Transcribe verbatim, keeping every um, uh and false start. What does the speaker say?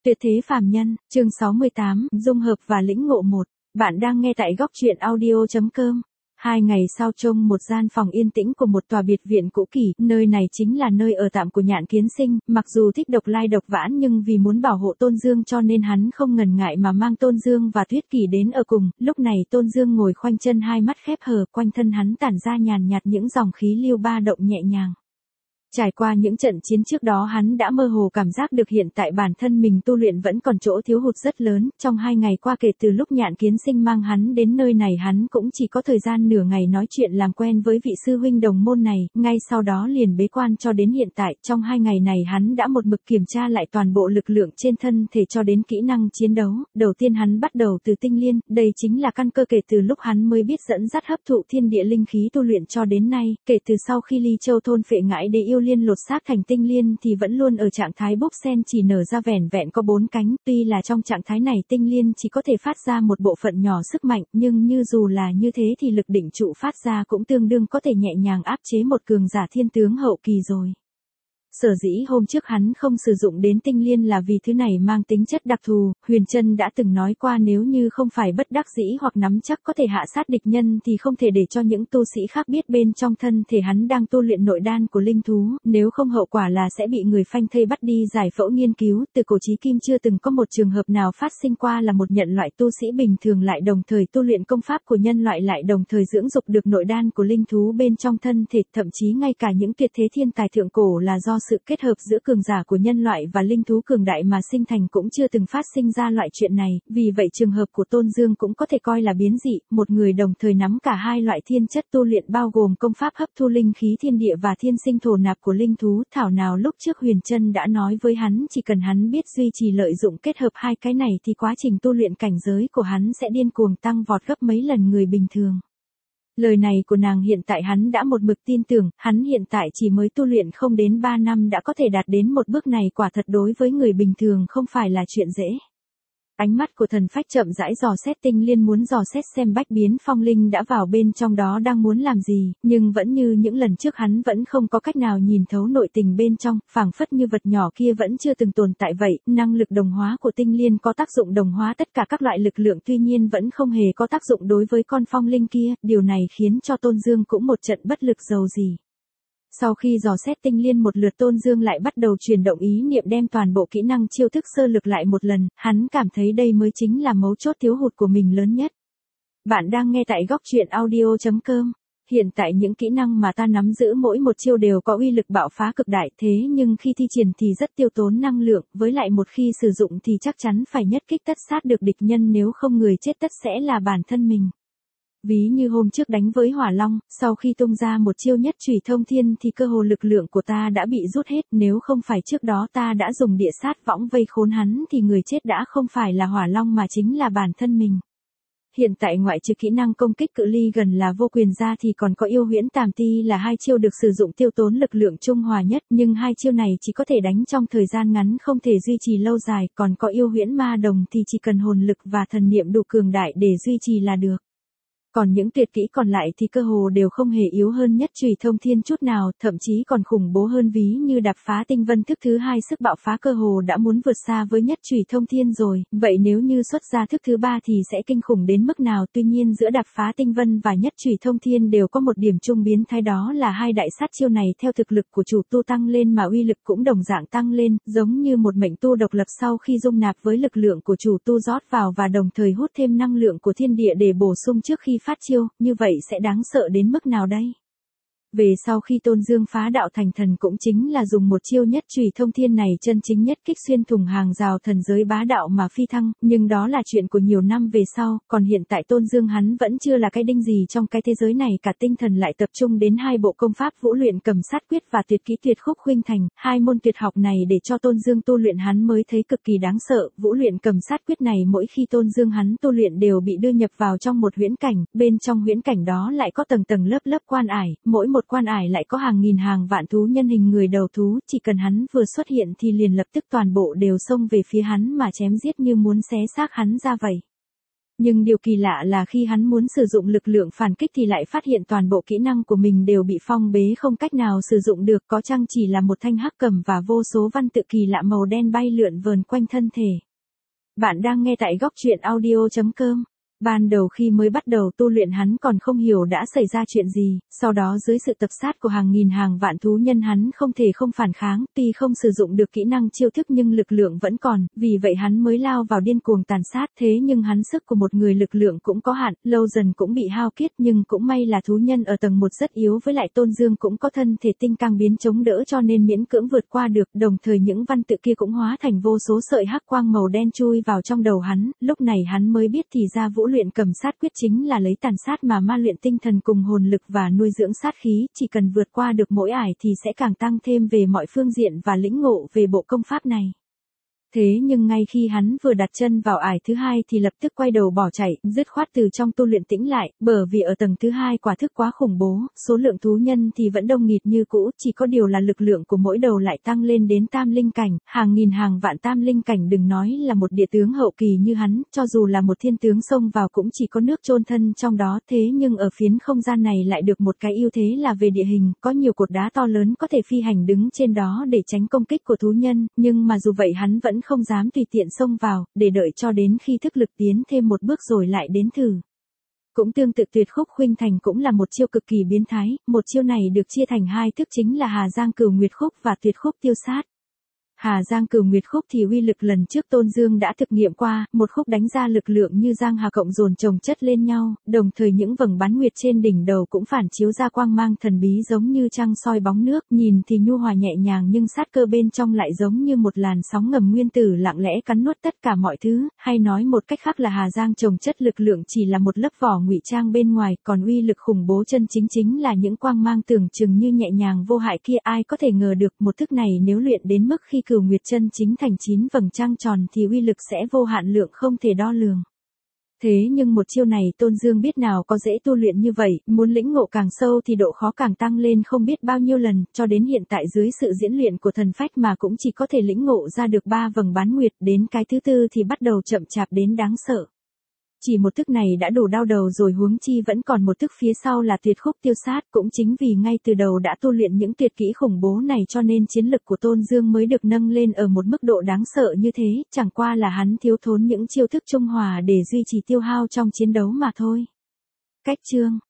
Tuyệt thế phàm nhân, chương sáu mươi tám, dung hợp và lĩnh ngộ một. Bạn đang nghe tại góc truyện audio.com. Hai ngày sau trông một gian phòng yên tĩnh của một tòa biệt viện cũ kỹ, nơi này chính là nơi ở tạm của Nhạn Kiến Sinh, mặc dù thích độc lai độc vãn nhưng vì muốn bảo hộ Tôn Dương cho nên hắn không ngần ngại mà mang Tôn Dương và Tuyết Kỳ đến ở cùng. Lúc này Tôn Dương ngồi khoanh chân, hai mắt khép hờ, quanh thân hắn tản ra nhàn nhạt những dòng khí lưu ba động nhẹ nhàng. Trải qua những trận chiến trước đó hắn đã mơ hồ cảm giác được hiện tại bản thân mình tu luyện vẫn còn chỗ thiếu hụt rất lớn. Trong hai ngày qua kể từ lúc Nhạn Kiến Sinh mang hắn đến nơi này, hắn cũng chỉ có thời gian nửa ngày nói chuyện làm quen với vị sư huynh đồng môn này, ngay sau đó liền bế quan cho đến hiện tại. Trong hai ngày này hắn đã một mực kiểm tra lại toàn bộ lực lượng trên thân thể cho đến kỹ năng chiến đấu. Đầu tiên hắn bắt đầu từ tinh liên, đây chính là căn cơ kể từ lúc hắn mới biết dẫn dắt hấp thụ thiên địa linh khí tu luyện cho đến nay. Kể từ sau khi Ly Châu thôn phệ ngải đế yêu liên lột xác thành tinh liên thì vẫn luôn ở trạng thái búp sen, chỉ nở ra vẻn vẹn có bốn cánh. Tuy là trong trạng thái này tinh liên chỉ có thể phát ra một bộ phận nhỏ sức mạnh, nhưng như dù là như thế thì lực đỉnh trụ phát ra cũng tương đương có thể nhẹ nhàng áp chế một cường giả thiên tướng hậu kỳ rồi. Sở dĩ hôm trước hắn không sử dụng đến tinh liên là vì thứ này mang tính chất đặc thù. Huyền Trân đã từng nói qua, nếu như không phải bất đắc dĩ hoặc nắm chắc có thể hạ sát địch nhân thì không thể để cho những tu sĩ khác biết bên trong thân thể hắn đang tu luyện nội đan của linh thú, nếu không hậu quả là sẽ bị người phanh thây bắt đi giải phẫu nghiên cứu. Từ cổ chí kim chưa từng có một trường hợp nào phát sinh qua là một nhận loại tu sĩ bình thường lại đồng thời tu luyện công pháp của nhân loại, lại đồng thời dưỡng dục được nội đan của linh thú bên trong thân thể. Thậm chí ngay cả những tuyệt thế thiên tài thượng cổ là do sự kết hợp giữa cường giả của nhân loại và linh thú cường đại mà sinh thành cũng chưa từng phát sinh ra loại chuyện này. Vì vậy trường hợp của Tôn Dương cũng có thể coi là biến dị, một người đồng thời nắm cả hai loại thiên chất tu luyện bao gồm công pháp hấp thu linh khí thiên địa và thiên sinh thổ nạp của linh thú. Thảo nào lúc trước Huyền Trân đã nói với hắn chỉ cần hắn biết duy trì lợi dụng kết hợp hai cái này thì quá trình tu luyện cảnh giới của hắn sẽ điên cuồng tăng vọt gấp mấy lần người bình thường. Lời này của nàng hiện tại hắn đã một mực tin tưởng, hắn hiện tại chỉ mới tu luyện không đến ba năm đã có thể đạt đến một bước này, quả thật đối với người bình thường không phải là chuyện dễ. Ánh mắt của Thần Phách chậm rãi dò xét tinh liên, muốn dò xét xem bách biến phong linh đã vào bên trong đó đang muốn làm gì, nhưng vẫn như những lần trước hắn vẫn không có cách nào nhìn thấu nội tình bên trong, phảng phất như vật nhỏ kia vẫn chưa từng tồn tại vậy. Năng lực đồng hóa của tinh liên có tác dụng đồng hóa tất cả các loại lực lượng, tuy nhiên vẫn không hề có tác dụng đối với con phong linh kia, điều này khiến cho Tôn Dương cũng một trận bất lực dầu gì. Sau khi dò xét tinh liên một lượt, Tôn Dương lại bắt đầu chuyển động ý niệm đem toàn bộ kỹ năng chiêu thức sơ lược lại một lần, hắn cảm thấy đây mới chính là mấu chốt thiếu hụt của mình lớn nhất. Bạn đang nghe tại góc truyện audio.com. Hiện tại những kỹ năng mà ta nắm giữ mỗi một chiêu đều có uy lực bạo phá cực đại, thế nhưng khi thi triển thì rất tiêu tốn năng lượng, với lại một khi sử dụng thì chắc chắn phải nhất kích tất sát được địch nhân, nếu không người chết tất sẽ là bản thân mình. Ví như hôm trước đánh với Hỏa Long, sau khi tung ra một chiêu nhất chủy thông thiên thì cơ hồ lực lượng của ta đã bị rút hết, nếu không phải trước đó ta đã dùng địa sát võng vây khốn hắn thì người chết đã không phải là Hỏa Long mà chính là bản thân mình. Hiện tại ngoại trừ kỹ năng công kích cự ly gần là vô quyền ra thì còn có yêu huyễn tàm ti là hai chiêu được sử dụng tiêu tốn lực lượng trung hòa nhất, nhưng hai chiêu này chỉ có thể đánh trong thời gian ngắn, không thể duy trì lâu dài, còn có yêu huyễn ma đồng thì chỉ cần hồn lực và thần niệm đủ cường đại để duy trì là được. Còn những tuyệt kỹ còn lại thì cơ hồ đều không hề yếu hơn nhất chủy thông thiên chút nào, thậm chí còn khủng bố hơn, ví như đạp phá tinh vân thức thứ hai, sức bạo phá cơ hồ đã muốn vượt xa với nhất chủy thông thiên rồi, vậy nếu như xuất ra thức thứ ba thì sẽ kinh khủng đến mức nào. Tuy nhiên giữa đạp phá tinh vân và nhất chủy thông thiên đều có một điểm chung biến thái, đó là hai đại sát chiêu này theo thực lực của chủ tu tăng lên mà uy lực cũng đồng dạng tăng lên, giống như một mệnh tu độc lập sau khi dung nạp với lực lượng của chủ tu rót vào và đồng thời hút thêm năng lượng của thiên địa để bổ sung trước khi phát chiêu, như vậy sẽ đáng sợ đến mức nào đây? Về sau khi Tôn Dương phá đạo thành thần cũng chính là dùng một chiêu nhất chủy thông thiên này chân chính nhất kích xuyên thủng hàng rào thần giới bá đạo mà phi thăng, nhưng đó là chuyện của nhiều năm về sau, còn hiện tại Tôn Dương hắn vẫn chưa là cái đinh gì trong cái thế giới này cả, tinh thần lại tập trung đến hai bộ công pháp Vũ Luyện Cầm Sát Quyết và Tuyệt Kỹ Tuyệt Khúc Khuynh Thành. Hai môn tuyệt học này để cho Tôn Dương tu luyện hắn mới thấy cực kỳ đáng sợ. Vũ Luyện Cầm Sát Quyết này mỗi khi Tôn Dương hắn tu luyện đều bị đưa nhập vào trong một huyễn cảnh, bên trong huyễn cảnh đó lại có tầng tầng lớp lớp quan ải, mỗi một quan ải lại có hàng nghìn hàng vạn thú nhân hình người đầu thú, chỉ cần hắn vừa xuất hiện thì liền lập tức toàn bộ đều xông về phía hắn mà chém giết như muốn xé xác hắn ra vậy. Nhưng điều kỳ lạ là khi hắn muốn sử dụng lực lượng phản kích thì lại phát hiện toàn bộ kỹ năng của mình đều bị phong bế không cách nào sử dụng được, có chăng chỉ là một thanh hắc cầm và vô số văn tự kỳ lạ màu đen bay lượn vờn quanh thân thể. Bạn đang nghe tại góc truyện audio chấm com. Ban đầu khi mới bắt đầu tu luyện hắn còn không hiểu đã xảy ra chuyện gì, sau đó dưới sự tập sát của hàng nghìn hàng vạn thú nhân hắn không thể không phản kháng, tuy không sử dụng được kỹ năng chiêu thức nhưng lực lượng vẫn còn, vì vậy hắn mới lao vào điên cuồng tàn sát. Thế nhưng hắn sức của một người lực lượng cũng có hạn, lâu dần cũng bị hao kiệt, nhưng cũng may là thú nhân ở tầng một rất yếu, với lại Tôn Dương cũng có thân thể tinh cang biến chống đỡ cho nên miễn cưỡng vượt qua được, đồng thời những văn tự kia cũng hóa thành vô số sợi hắc quang màu đen chui vào trong đầu hắn, lúc này hắn mới biết thì ra vũ luyện cầm sát quyết chính là lấy tàn sát mà ma luyện tinh thần cùng hồn lực và nuôi dưỡng sát khí, chỉ cần vượt qua được mỗi ải thì sẽ càng tăng thêm về mọi phương diện và lĩnh ngộ về bộ công pháp này. Thế nhưng ngay khi hắn vừa đặt chân vào ải thứ hai thì lập tức quay đầu bỏ chạy, dứt khoát từ trong tu luyện tĩnh lại, bởi vì ở tầng thứ hai quả thức quá khủng bố, số lượng thú nhân thì vẫn đông nghịt như cũ, chỉ có điều là lực lượng của mỗi đầu lại tăng lên đến tam linh cảnh, hàng nghìn hàng vạn tam linh cảnh, đừng nói là một địa tướng hậu kỳ như hắn, cho dù là một thiên tướng xông vào cũng chỉ có nước chôn thân trong đó. Thế nhưng ở phiến không gian này lại được một cái ưu thế là về địa hình, có nhiều cột đá to lớn có thể phi hành đứng trên đó để tránh công kích của thú nhân, nhưng mà dù vậy hắn vẫn không dám tùy tiện xông vào, để đợi cho đến khi thức lực tiến thêm một bước rồi lại đến thử. Cũng tương tự tuyệt khúc khuynh thành cũng là một chiêu cực kỳ biến thái, một chiêu này được chia thành hai thức chính là Hà Giang Cửu Nguyệt Khúc và Tuyệt Khúc Tiêu Sát. Hà Giang Cửu Nguyệt Khúc thì uy lực lần trước Tôn Dương đã thực nghiệm qua, một khúc đánh ra lực lượng như giang hà cộng dồn chồng chất lên nhau, đồng thời những vầng bán nguyệt trên đỉnh đầu cũng phản chiếu ra quang mang thần bí giống như trăng soi bóng nước, nhìn thì nhu hòa nhẹ nhàng nhưng sát cơ bên trong lại giống như một làn sóng ngầm nguyên tử lặng lẽ cắn nuốt tất cả mọi thứ, hay nói một cách khác là Hà Giang chồng chất lực lượng chỉ là một lớp vỏ ngụy trang bên ngoài, còn uy lực khủng bố chân chính chính là những quang mang tưởng chừng như nhẹ nhàng vô hại kia. Ai có thể ngờ được một thức này nếu luyện đến mức khi Cửu Nguyệt chân chính thành chín vầng trăng tròn thì uy lực sẽ vô hạn lượng không thể đo lường. Thế nhưng một chiêu này Tôn Dương biết nào có dễ tu luyện như vậy, muốn lĩnh ngộ càng sâu thì độ khó càng tăng lên không biết bao nhiêu lần, cho đến hiện tại dưới sự diễn luyện của thần phách mà cũng chỉ có thể lĩnh ngộ ra được ba vầng bán nguyệt, đến cái thứ tư thì bắt đầu chậm chạp đến đáng sợ. Chỉ một thức này đã đủ đau đầu rồi, huống chi vẫn còn một thức phía sau là Tuyệt Khúc Tiêu Sát, cũng chính vì ngay từ đầu đã tu luyện những tuyệt kỹ khủng bố này cho nên chiến lực của Tôn Dương mới được nâng lên ở một mức độ đáng sợ như thế, chẳng qua là hắn thiếu thốn những chiêu thức trung hòa để duy trì tiêu hao trong chiến đấu mà thôi. Cách chương